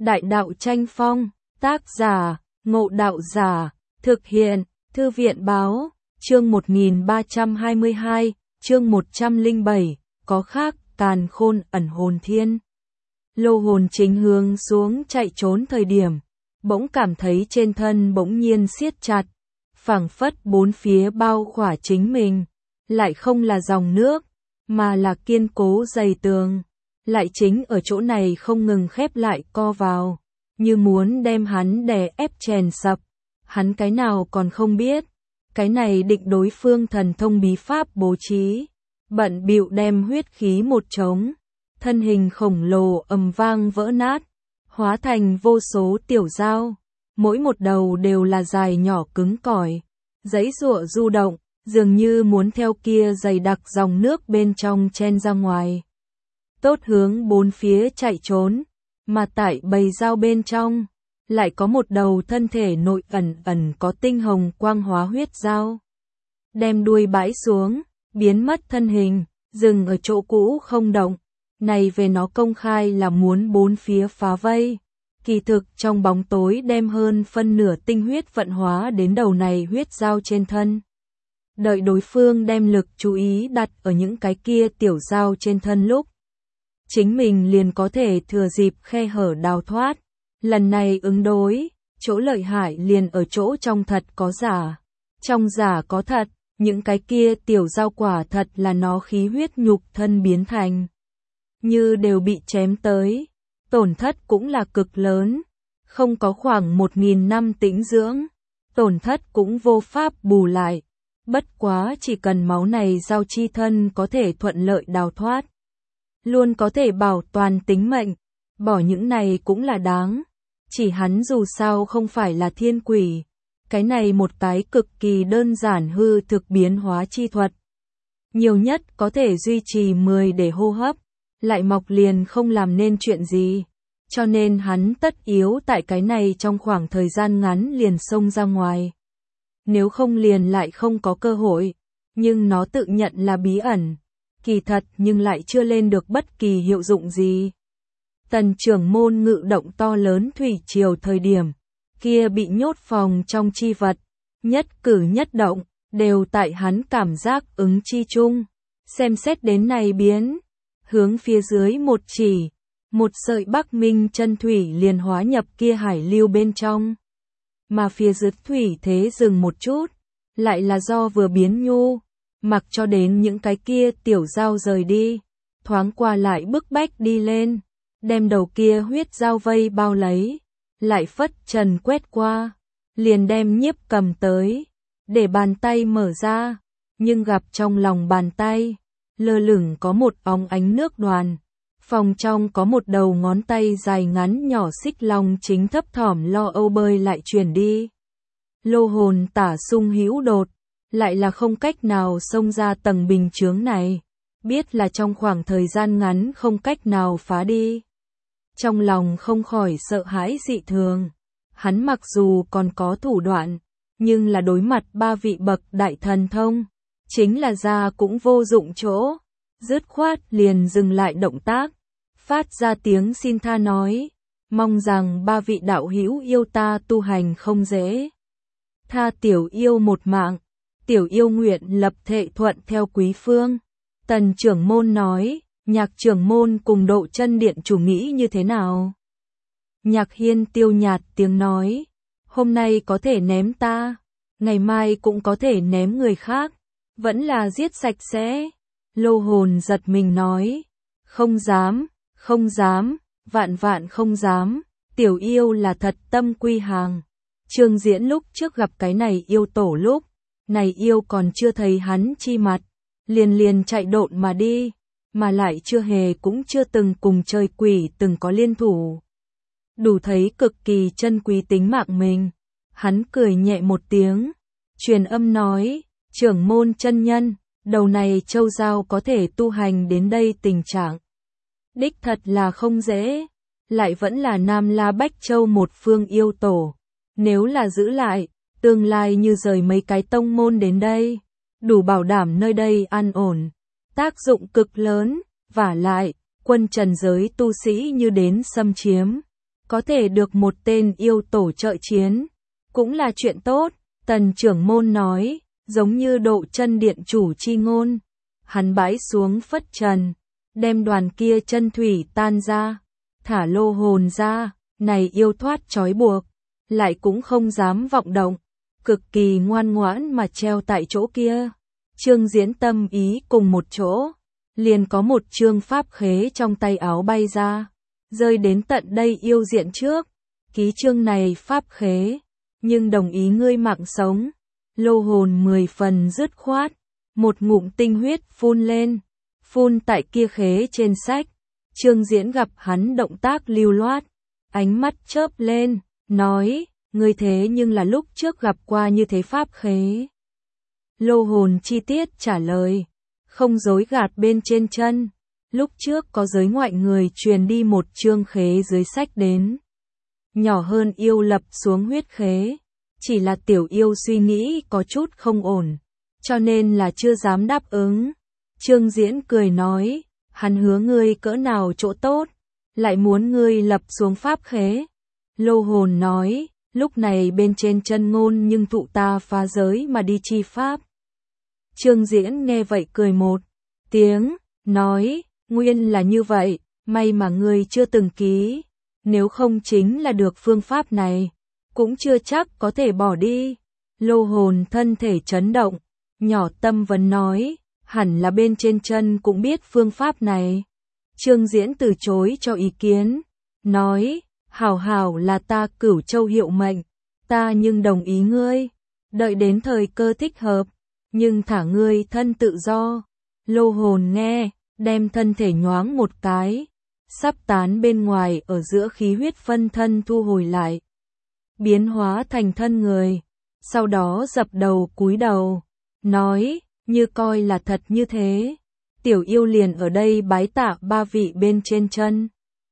Đại đạo tranh phong, tác giả, Ngộ Đạo Giả, thực hiện, Thư viện báo, chương 1322, chương 107, có khác, càn khôn ẩn hồn thiên. Lô hồn chính hướng xuống chạy trốn thời điểm, bỗng cảm thấy trên thân bỗng nhiên siết chặt, phảng phất bốn phía bao khỏa chính mình, lại không là dòng nước, mà là kiên cố dày tường, lại chính ở chỗ này không ngừng khép lại co vào, như muốn đem hắn đè ép chèn sập. Hắn cái nào còn không biết, cái này định đối phương thần thông bí pháp bố trí, bận bịu đem huyết khí một trống, thân hình khổng lồ ầm vang vỡ nát, hóa thành vô số tiểu dao, mỗi một đầu đều là dài nhỏ cứng cỏi, giãy giụa du động, dường như muốn theo kia dày đặc dòng nước bên trong chen ra ngoài. Tốt hướng bốn phía chạy trốn, mà tại bầy dao bên trong, lại có một đầu thân thể nội ẩn có tinh hồng quang hóa huyết dao. Đem đuôi bãi xuống, biến mất thân hình, dừng ở chỗ cũ không động. Này về nó công khai là muốn bốn phía phá vây. Kỳ thực trong bóng tối đem hơn phân nửa tinh huyết vận hóa đến đầu này huyết dao trên thân. Đợi đối phương đem lực chú ý đặt ở những cái kia tiểu dao trên thân lúc, chính mình liền có thể thừa dịp khe hở đào thoát. Lần này ứng đối, chỗ lợi hại liền ở chỗ trong thật có giả, trong giả có thật, những cái kia tiểu dao quả thật là nó khí huyết nhục thân biến thành. Như đều bị chém tới, tổn thất cũng là cực lớn, không có khoảng 1000 năm tĩnh dưỡng, tổn thất cũng vô pháp bù lại, bất quá chỉ cần máu này dao chi thân có thể thuận lợi đào thoát, luôn có thể bảo toàn tính mệnh, bỏ những này cũng là đáng. Chỉ hắn dù sao không phải là thiên quỷ, cái này một cái cực kỳ đơn giản hư thực biến hóa chi thuật. Nhiều nhất có thể duy trì 10 để hô hấp, lại mọc liền không làm nên chuyện gì, cho nên hắn tất yếu tại cái này trong khoảng thời gian ngắn liền xông ra ngoài. Nếu không liền lại không có cơ hội, nhưng nó tự nhận là bí ẩn, kỳ thật nhưng lại chưa lên được bất kỳ hiệu dụng gì. Tần trưởng môn ngự động to lớn thủy triều thời điểm, kia bị nhốt phòng trong chi vật, nhất cử nhất động, đều tại hắn cảm giác ứng chi chung. Xem xét đến này biến, hướng phía dưới một chỉ, một sợi Bắc Minh chân thủy liền hóa nhập kia hải lưu bên trong. Mà phía dưới thủy thế dừng một chút, lại là do vừa biến nhu, mặc cho đến những cái kia tiểu dao rời đi, thoáng qua lại bức bách đi lên. Đem đầu kia huyết dao vây bao lấy, lại phất trần quét qua, liền đem Nhiếp Cầm tới, để bàn tay mở ra, nhưng gặp trong lòng bàn tay, lơ lửng có một óng ánh nước đoàn, phòng trong có một đầu ngón tay dài ngắn nhỏ xích long chính thấp thỏm lo âu bơi lại chuyển đi. Lô hồn tả sung hữu đột, lại là không cách nào xông ra tầng bình chướng này, biết là trong khoảng thời gian ngắn không cách nào phá đi. Trong lòng không khỏi sợ hãi dị thường, hắn mặc dù còn có thủ đoạn, nhưng là đối mặt ba vị bậc đại thần thông, chính là ra cũng vô dụng chỗ, dứt khoát liền dừng lại động tác, phát ra tiếng xin tha nói, mong rằng ba vị đạo hữu yêu ta tu hành không dễ. Tha tiểu yêu một mạng, tiểu yêu nguyện lập thệ thuận theo quý phương. Tần trưởng môn nói. Nhạc trưởng môn cùng Độ Chân Điện chủ nghĩ như thế nào? Nhạc Hiên tiêu nhạt tiếng nói, hôm nay có thể ném ta, ngày mai cũng có thể ném người khác, vẫn là giết sạch sẽ. Lô hồn giật mình nói, không dám, vạn vạn không dám, tiểu yêu là thật tâm quy hàng. Trương Diễn lúc trước gặp cái này yêu tổ lúc, này yêu còn chưa thấy hắn chi mặt, liền chạy độn mà đi. Mà lại chưa hề cũng chưa từng cùng trời quỷ từng có liên thủ. Đủ thấy cực kỳ chân quý tính mạng mình. Hắn cười nhẹ một tiếng, truyền âm nói, trưởng môn chân nhân, đầu này châu giao có thể tu hành đến đây tình trạng. Đích thật là không dễ, lại vẫn là Nam La Bách Châu một phương yêu tổ. Nếu là giữ lại, tương lai như rời mấy cái tông môn đến đây, đủ bảo đảm nơi đây an ổn. Tác dụng cực lớn, vả lại, quân trần giới tu sĩ như đến xâm chiếm, có thể được một tên yêu tổ trợ chiến, cũng là chuyện tốt, Tần trưởng môn nói, giống như độ chân điện chủ chi ngôn. Hắn bãi xuống phất trần, đem đoàn kia chân thủy tan ra, thả lô hồn ra, này yêu thoát trói buộc, lại cũng không dám vọng động, cực kỳ ngoan ngoãn mà treo tại chỗ kia. Trương Diễn tâm ý cùng một chỗ, liền có một chương pháp khế trong tay áo bay ra, rơi đến tận đây yêu diện trước, ký chương này pháp khế, nhưng đồng ý ngươi mạng sống. Lô hồn 10 phần dứt khoát, một ngụm tinh huyết phun lên, phun tại kia khế trên sách. Trương Diễn gặp hắn động tác lưu loát, ánh mắt chớp lên, nói, ngươi thế nhưng là lúc trước gặp qua như thế pháp khế. Lô hồn chi tiết trả lời, không dối gạt bên trên chân, lúc trước có giới ngoại người truyền đi một chương khế dưới sách đến. Nhỏ hơn yêu lập xuống huyết khế, chỉ là tiểu yêu suy nghĩ có chút không ổn, cho nên là chưa dám đáp ứng. Trương Diễn cười nói, hắn hứa ngươi cỡ nào chỗ tốt, lại muốn ngươi lập xuống pháp khế. Lô hồn nói, lúc này bên trên chân ngôn nhưng thụ ta phá giới mà đi chi pháp. Trương Diễn nghe vậy cười một tiếng, nói, nguyên là như vậy, may mà ngươi chưa từng ký, nếu không chính là được phương pháp này, cũng chưa chắc có thể bỏ đi. Lô hồn thân thể chấn động, nhỏ tâm vấn nói, hẳn là bên trên chân cũng biết phương pháp này. Trương Diễn từ chối cho ý kiến, nói, hảo hảo là ta Cửu Châu hiệu mệnh, ta nhưng đồng ý ngươi, đợi đến thời cơ thích hợp, nhưng thả ngươi thân tự do. Lô hồn nghe, đem thân thể nhoáng một cái, sắp tán bên ngoài ở giữa khí huyết phân thân thu hồi lại, biến hóa thành thân người, sau đó dập đầu cúi đầu, nói, như coi là thật như thế, tiểu yêu liền ở đây bái tạ ba vị bên trên chân.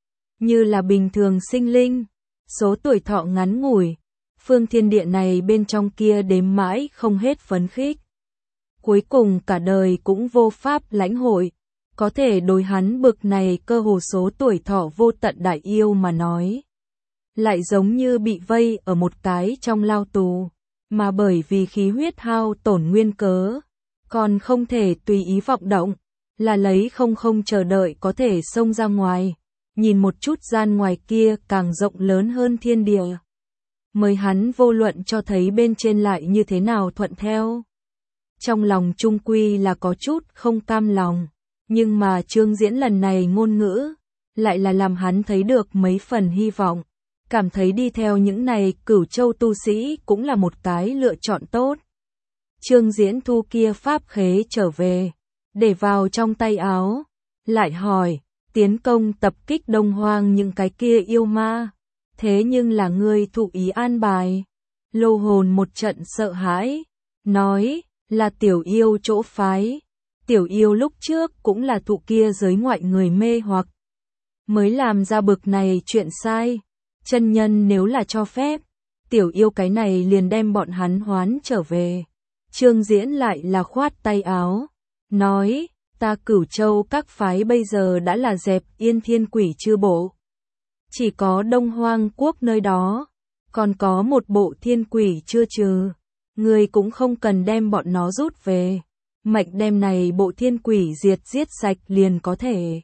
Như là bình thường sinh linh, số tuổi thọ ngắn ngủi, phương thiên địa này bên trong kia đếm mãi không hết phấn khích. Cuối cùng cả đời cũng vô pháp lãnh hội, có thể đối hắn bực này cơ hồ số tuổi thọ vô tận đại yêu mà nói. Lại giống như bị vây ở một cái trong lao tù, mà bởi vì khí huyết hao tổn nguyên cớ, còn không thể tùy ý vọng động, là lấy không chờ đợi có thể xông ra ngoài, nhìn một chút gian ngoài kia càng rộng lớn hơn thiên địa. Mới hắn vô luận cho thấy bên trên lại như thế nào thuận theo. Trong lòng trung quy là có chút không cam lòng, nhưng mà Trương Diễn lần này ngôn ngữ, lại là làm hắn thấy được mấy phần hy vọng, cảm thấy đi theo những này Cửu Châu tu sĩ cũng là một cái lựa chọn tốt. Trương Diễn thu kia pháp khế trở về, để vào trong tay áo, lại hỏi, tiến công tập kích Đông Hoang những cái kia yêu ma, thế nhưng là ngươi thụ ý an bài. Lô hồn một trận sợ hãi, nói, là tiểu yêu chỗ phái, tiểu yêu lúc trước cũng là thụ kia giới ngoại người mê hoặc, mới làm ra bực này chuyện sai, chân nhân nếu là cho phép, tiểu yêu cái này liền đem bọn hắn hoán trở về. Trương Diễn lại là khoát tay áo, nói, ta Cửu Châu các phái bây giờ đã là dẹp yên thiên quỷ chư bộ. Chỉ có Đông Hoang quốc nơi đó, còn có một bộ thiên quỷ chưa trừ, người cũng không cần đem bọn nó rút về, mệnh đem này bộ thiên quỷ giết sạch liền có thể.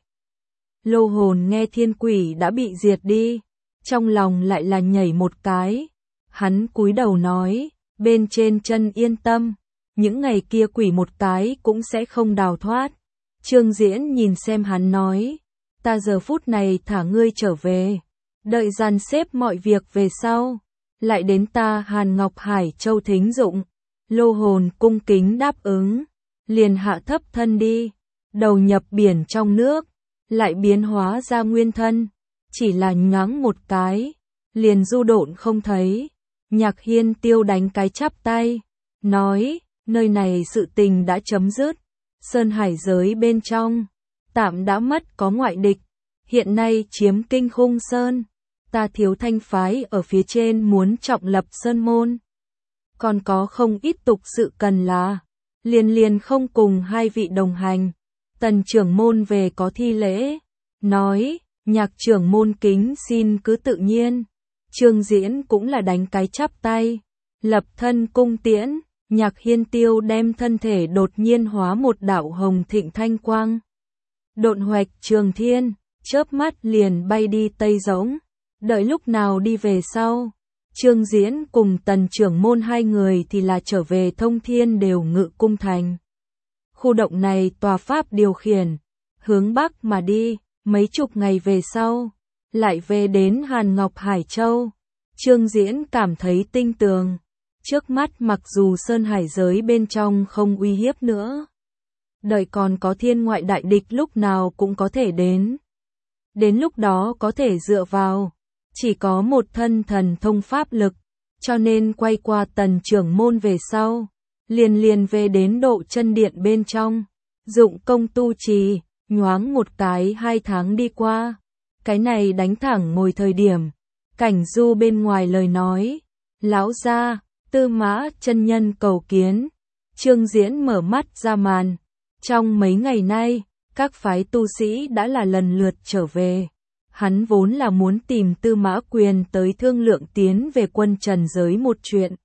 Lô hồn nghe thiên quỷ đã bị diệt đi, trong lòng lại là nhảy một cái, hắn cúi đầu nói, bên trên chân yên tâm, những ngày kia quỷ một cái cũng sẽ không đào thoát. Trương Diễn nhìn xem hắn nói, ta giờ phút này thả ngươi trở về, đợi dàn xếp mọi việc về sau, lại đến ta Hàn Ngọc Hải Châu thính dụng. Lô hồn cung kính đáp ứng, liền hạ thấp thân đi, đầu nhập biển trong nước, lại biến hóa ra nguyên thân, chỉ là nhoáng một cái, liền du độn không thấy. Nhạc Hiên Tiêu đánh cái chắp tay, nói, nơi này sự tình đã chấm dứt, Sơn Hải giới bên trong, tạm đã mất có ngoại địch, hiện nay chiếm Kinh Khung Sơn, ta Thiếu Thanh phái ở phía trên muốn trọng lập sơn môn. Còn có không ít tục sự cần là, liền không cùng hai vị đồng hành. Tần trưởng môn về có thi lễ, nói, Nhạc trưởng môn kính xin cứ tự nhiên. Trương Diễn cũng là đánh cái chắp tay, lập thân cung tiễn. Nhạc Hiên Tiêu đem thân thể đột nhiên hóa một đạo hồng thịnh thanh quang. Độn hoạch trường thiên, chớp mắt liền bay đi Tây Dỗng. Đợi lúc nào đi về sau, Trương Diễn cùng Tần trưởng môn hai người thì là trở về Thông Thiên Đều Ngự Cung Thành. Khu động này tòa pháp điều khiển, hướng Bắc mà đi, mấy chục ngày về sau, lại về đến Hàn Ngọc Hải Châu. Trương Diễn cảm thấy tinh tường. Trước mắt mặc dù Sơn Hải giới bên trong không uy hiếp nữa, đợi còn có thiên ngoại đại địch lúc nào cũng có thể đến. Đến lúc đó có thể dựa vào, chỉ có một thân thần thông pháp lực, cho nên quay qua Tần trưởng môn về sau, liền về đến Độ Chân Điện bên trong, dụng công tu trì, nhoáng một cái 2 tháng đi qua. Cái này đánh thẳng ngồi thời điểm, Cảnh Du bên ngoài lời nói, lão gia, Tư Mã chân nhân cầu kiến. Trương Diễn mở mắt ra màn. Trong mấy ngày nay, các phái tu sĩ đã là lần lượt trở về. Hắn vốn là muốn tìm Tư Mã Quyền tới thương lượng tiến về quân trần giới một chuyện.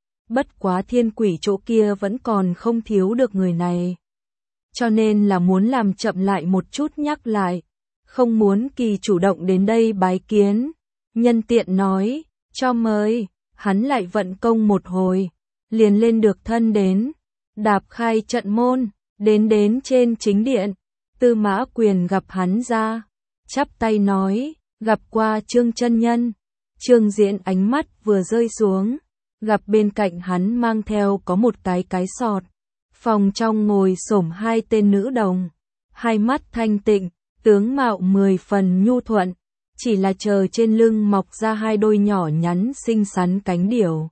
Bất quá Thiên Quỷ chỗ kia vẫn còn không thiếu được người này. Cho nên là muốn làm chậm lại một chút nhắc lại. Không muốn Kỳ chủ động đến đây bái kiến. Nhân tiện nói, cho mời. Hắn lại vận công một hồi, liền lên được thân đến, đạp khai trận môn, đến trên chính điện. Tư Mã Quyền gặp hắn ra, chắp tay nói, gặp qua Trương chân nhân. Trương Diễn ánh mắt vừa rơi xuống, gặp bên cạnh hắn mang theo có một cái sọt. Phòng trong ngồi xổm 2 tên nữ đồng, hai mắt thanh tịnh, tướng mạo 10 phần nhu thuận. Chỉ là chờ trên lưng mọc ra 2 đôi nhỏ nhắn xinh xắn cánh điểu.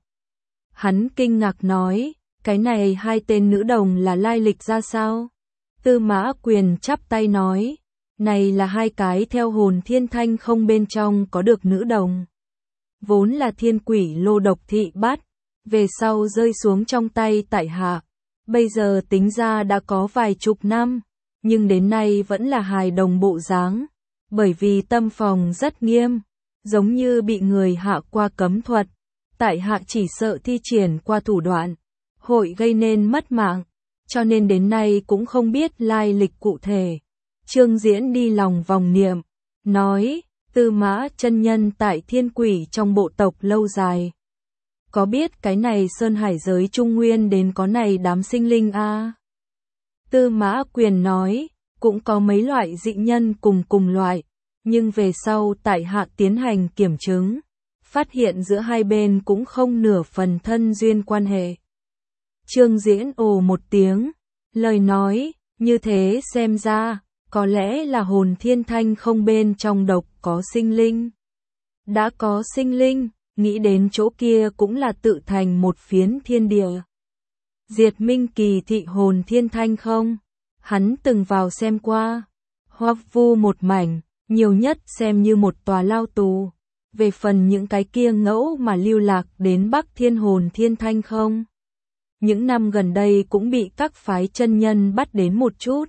Hắn kinh ngạc nói, cái này 2 tên nữ đồng là lai lịch ra sao? Tư Mã Quyền chắp tay nói, này là 2 cái theo hồn thiên thanh không bên trong có được nữ đồng. Vốn là thiên quỷ lô độc thị bắt, về sau rơi xuống trong tay tại hạ. Bây giờ tính ra đã có vài chục năm, nhưng đến nay vẫn là hài đồng bộ dáng. Bởi vì tâm phòng rất nghiêm, giống như bị người hạ qua cấm thuật, tại hạ chỉ sợ thi triển qua thủ đoạn, hội gây nên mất mạng, cho nên đến nay cũng không biết lai lịch cụ thể. Trương Diễn đi lòng vòng niệm, nói, Tư Mã chân nhân tại Thiên Quỷ trong bộ tộc lâu dài. Có biết cái này Sơn Hải giới Trung Nguyên đến có này đám sinh linh a? Tư Mã Quyền nói, cũng có mấy loại dị nhân cùng loại, nhưng về sau tại hạ tiến hành kiểm chứng, phát hiện giữa hai bên cũng không nửa phần thân duyên quan hệ. Trương Diễn ồ một tiếng, lời nói, như thế xem ra, có lẽ là hồn thiên thanh không bên trong độc có sinh linh. Đã có sinh linh, nghĩ đến chỗ kia cũng là tự thành một phiến thiên địa. Diệt Minh Kỳ thị hồn thiên thanh không? Hắn từng vào xem qua, hoắc vu một mảnh, nhiều nhất xem như một tòa lao tù. Về phần những cái kia ngẫu mà lưu lạc đến Bắc Thiên hồn thiên thanh không, những năm gần đây cũng bị các phái chân nhân bắt đến một chút.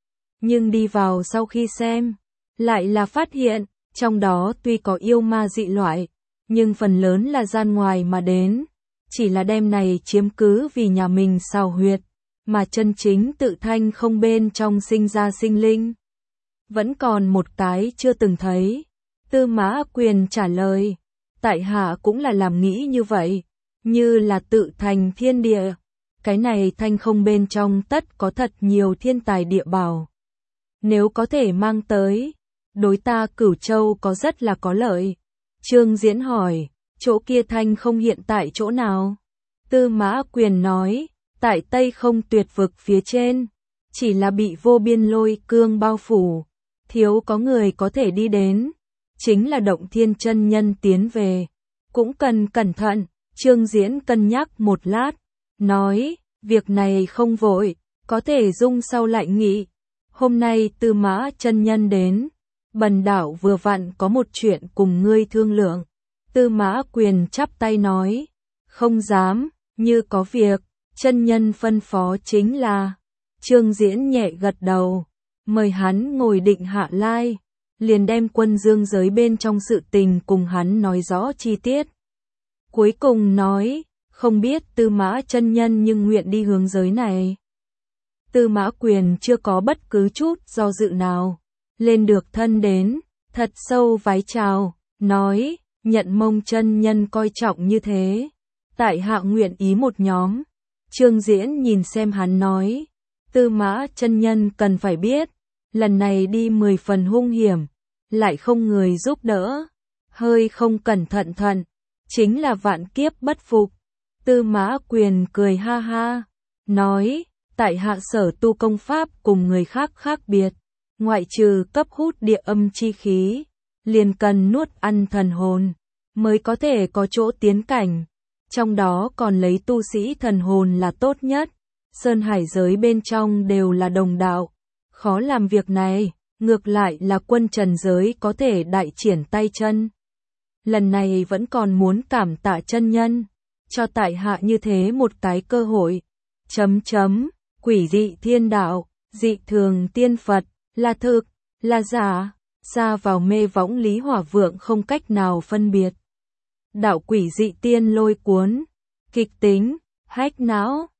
Nhưng đi vào sau khi xem, lại là phát hiện, trong đó tuy có yêu ma dị loại, nhưng phần lớn là gian ngoài mà đến, chỉ là đem này chiếm cứ vì nhà mình xào huyệt, mà chân chính tự thanh không bên trong sinh ra sinh linh. Vẫn còn một cái chưa từng thấy. Tư Mã Quyền trả lời, tại hạ cũng là làm nghĩ như vậy, như là tự thành thiên địa. Cái này thanh không bên trong tất có thật nhiều thiên tài địa bảo. Nếu có thể mang tới, đối ta Cửu Châu có rất là có lợi. Trương Diễn hỏi, chỗ kia thanh không hiện tại chỗ nào? Tư Mã Quyền nói, tại Tây Không Tuyệt Vực phía trên, chỉ là bị vô biên lôi cương bao phủ, thiếu có người có thể đi đến, chính là Động Thiên chân nhân tiến về, cũng cần cẩn thận. Trương Diễn cân nhắc một lát, nói, việc này không vội, có thể dung sau lại nghị. Hôm nay Tư Mã chân nhân đến, bần đạo vừa vặn có một chuyện cùng ngươi thương lượng. Tư Mã Quyền chắp tay nói, không dám, như có việc, chân nhân phân phó chính là. Trương Diễn nhẹ gật đầu, mời hắn ngồi định hạ lai. liền đem quân dương giới bên trong sự tình cùng hắn nói rõ chi tiết. Cuối cùng nói, không biết Tư Mã chân nhân nhưng nguyện đi hướng giới này. Tư Mã Quyền chưa có bất cứ chút do dự nào, lên được thân đến, thật sâu vái chào, nói, nhận Mông chân nhân coi trọng như thế, tại hạ nguyện ý một nhóm. Trương Diễn nhìn xem hắn nói, Tư Mã chân nhân cần phải biết, lần này đi 10 phần hung hiểm, lại không người giúp đỡ, hơi không cẩn thận, chính là vạn kiếp bất phục. Tư Mã Quyền cười ha ha, nói, tại hạ sở tu công pháp cùng người khác khác biệt, ngoại trừ cấp hút địa âm chi khí, liền cần nuốt ăn thần hồn, mới có thể có chỗ tiến cảnh, trong đó còn lấy tu sĩ thần hồn là tốt nhất, sơn hải giới bên trong đều là đồng đạo, khó làm việc này, ngược lại là quân trần giới có thể đại triển tay chân. Lần này vẫn còn muốn cảm tạ chân nhân, cho tại hạ như thế một cái cơ hội. Quỷ dị thiên đạo, dị thường tiên Phật, là thực, là giả, xa vào mê võng Lý Hỏa Vượng không cách nào phân biệt. Đạo quỷ dị tiên lôi cuốn, kịch tính, hách não.